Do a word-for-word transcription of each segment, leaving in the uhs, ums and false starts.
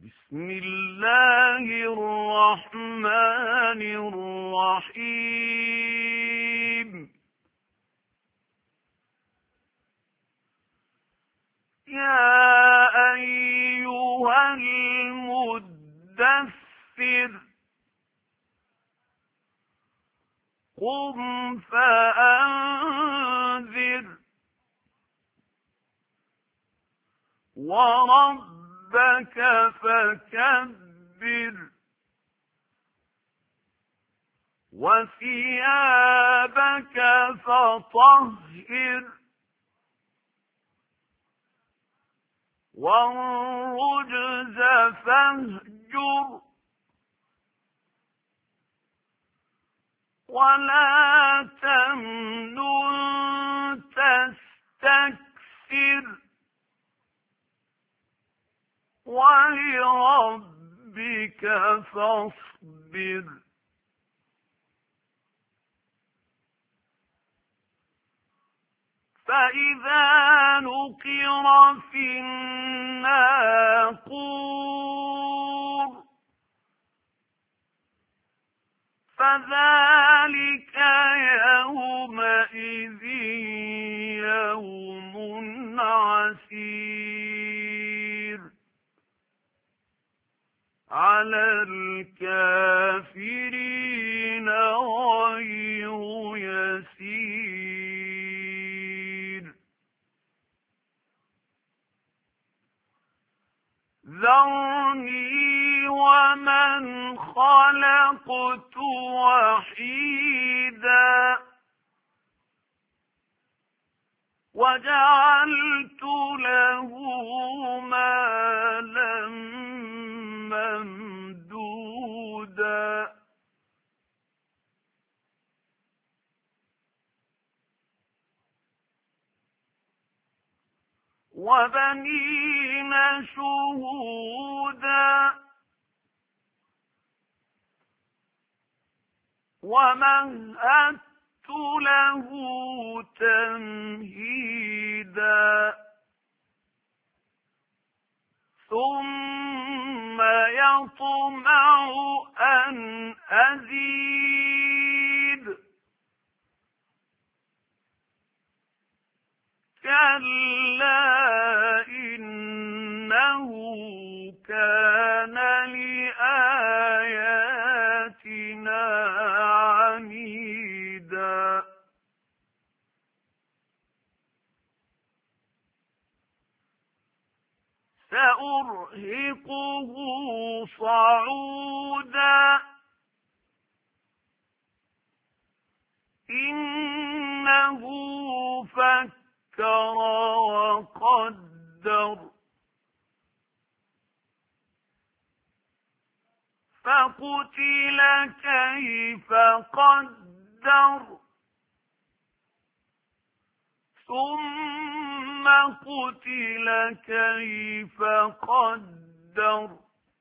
بسم الله الرحمن الرحيم. يا أيها المدثر قم فأنذر وربك فكبر وثيابك فطهر والرجز فاهجر ولا تمنن تستكثر ولربك فاصبر. فإذا نقر في الناقور فذلك يومئذ يوم عسير على الكافرين غير يسير. ذرني ومن خلقت وحيدا وجعلت له مالا ممدودا وبنين شهودا ومهدت له تمهيدا ثم يطمع أن أزيد كلا إنه كان لآياتنا عنيدا سأرهقه صعودا إنه فكر وقدر فقتل كيف قدر ثم قتل كيف قدر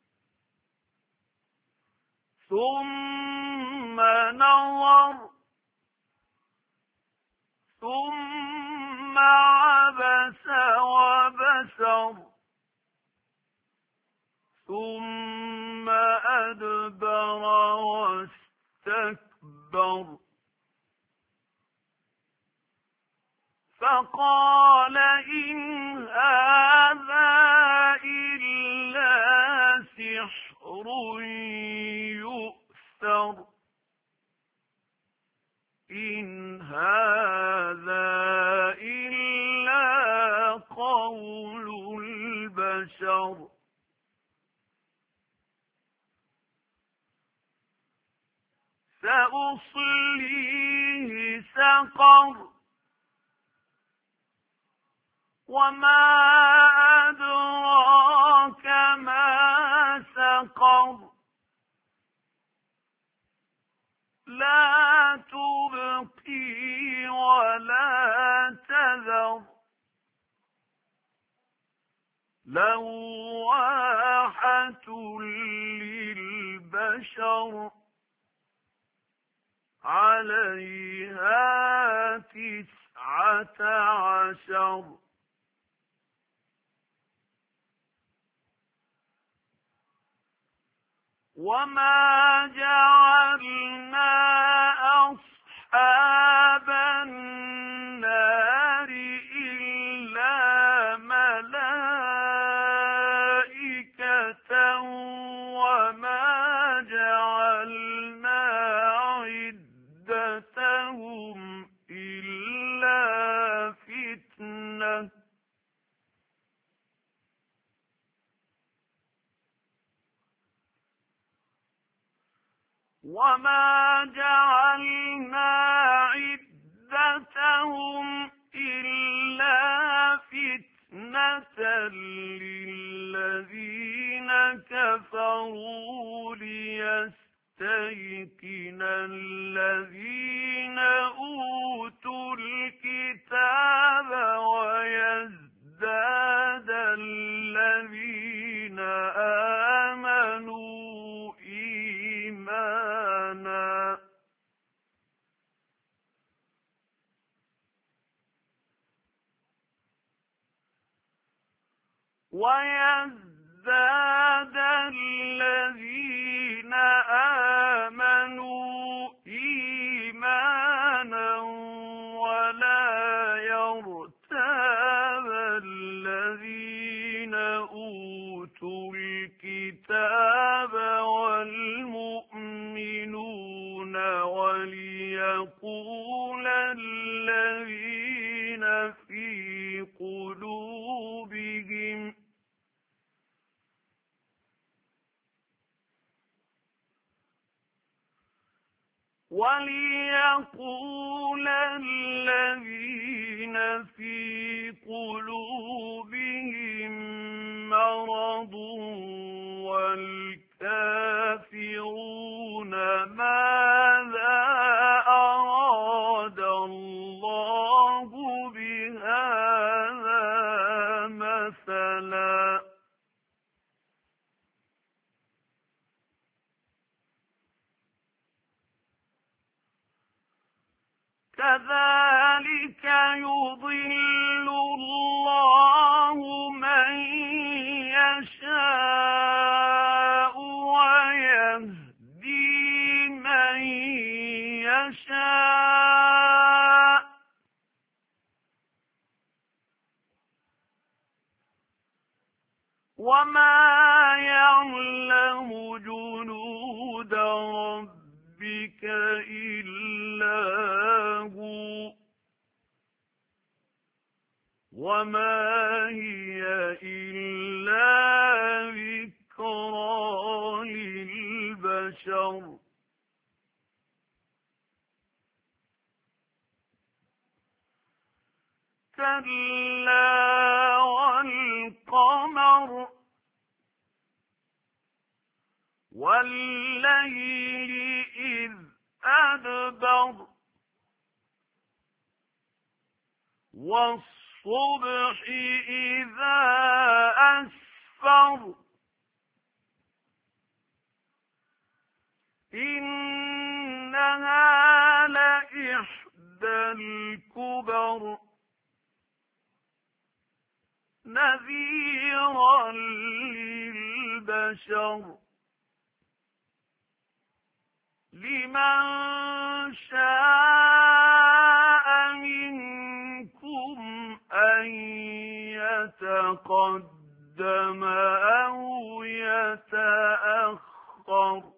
ثم نظر ثم عبس وبسر ثم أدبر واستكبر فقال إن هذا إلا سحر يؤثر إن هذا إلا قول البشر سأصليه سقر وما أدراك ما سقر لا تبقي ولا تذر لواحة للبشر عليها تسعة عشر وما جعلنا أصحاب النار إلا ملائكة وما جعلنا عدتهم إلا فتنة وما جعلنا عدتهم إلا فتنة للذين كفروا ليستيقن الذين أوتوا الكتاب ويزداد الذين آمنوا إيمانا ويزداد الذين آمنوا إيمانا ولا يرتاب الذين أوتوا الكتاب والمؤمنون وليقول الذين في قلوبهم وليقول الذين في قلوبهم مرض والكافرون ماذا أراد الله بهذا مثلا كذلك يضل الله من يشاء ويهدي من يشاء وما يعلم جنود ربك إلا هو وما هي إلا ذكرى للبشر كلا والقمر والليل إذ أدبر والصبح إذا أسفر إنها لإحدى الكبر نذيرا للبشر لمن شاء منكم أن يتقدم أو يتأخر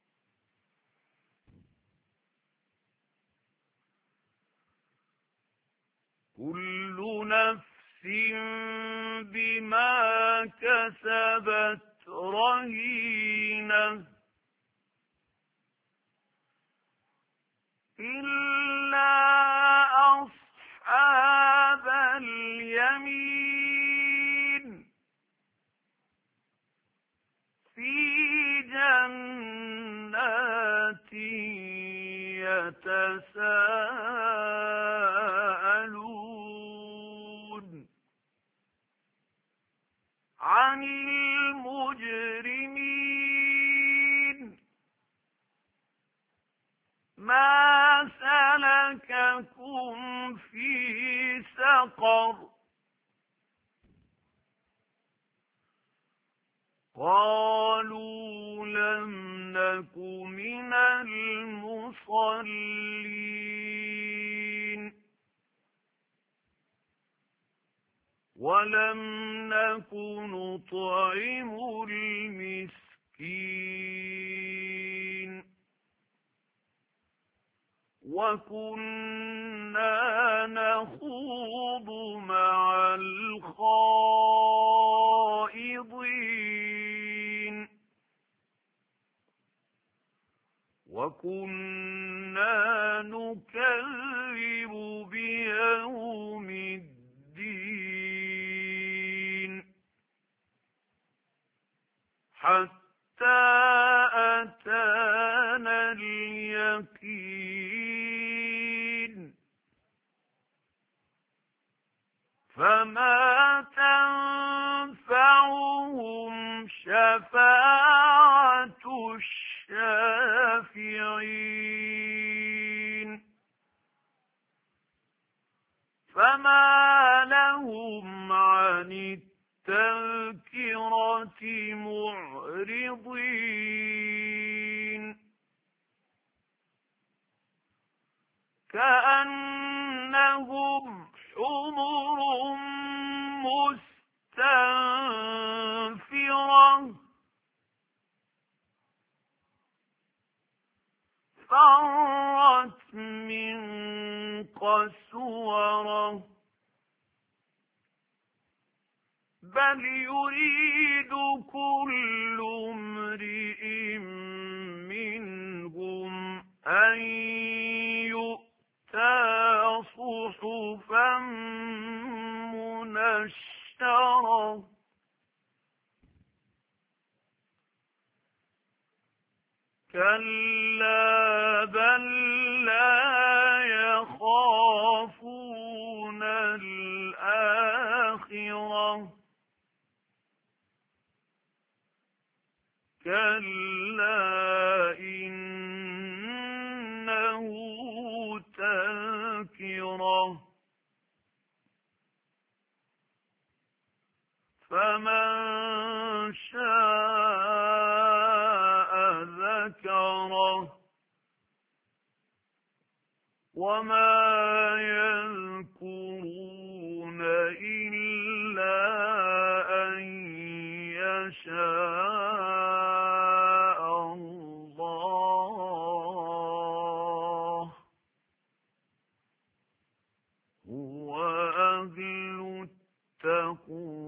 كل نفس بما كسبت رهينة إلا أصحاب اليمين في جنات يتساءلون عن المجرمين ما سلككم في سقر قالوا لم نك من المصلين ولم نك نطعم المسكين وكنا نخوض مع الخائضين وكنا نكذب بيوم الدين حتى أتانا اليقين فما تنفعهم شفاعة الشافعين فما لهم عن التذكرة معرضين كأنهم حمر مستنفرة فرت من قسورة بل يريد كل امرئ منهم أن يؤتى صحفا منشرة كلا بل لا يخافون الآخرة كلا إنه تذكرة فمن شاء ذكره وما يذكرون إلا أن يشاء الله هو أهل التقوى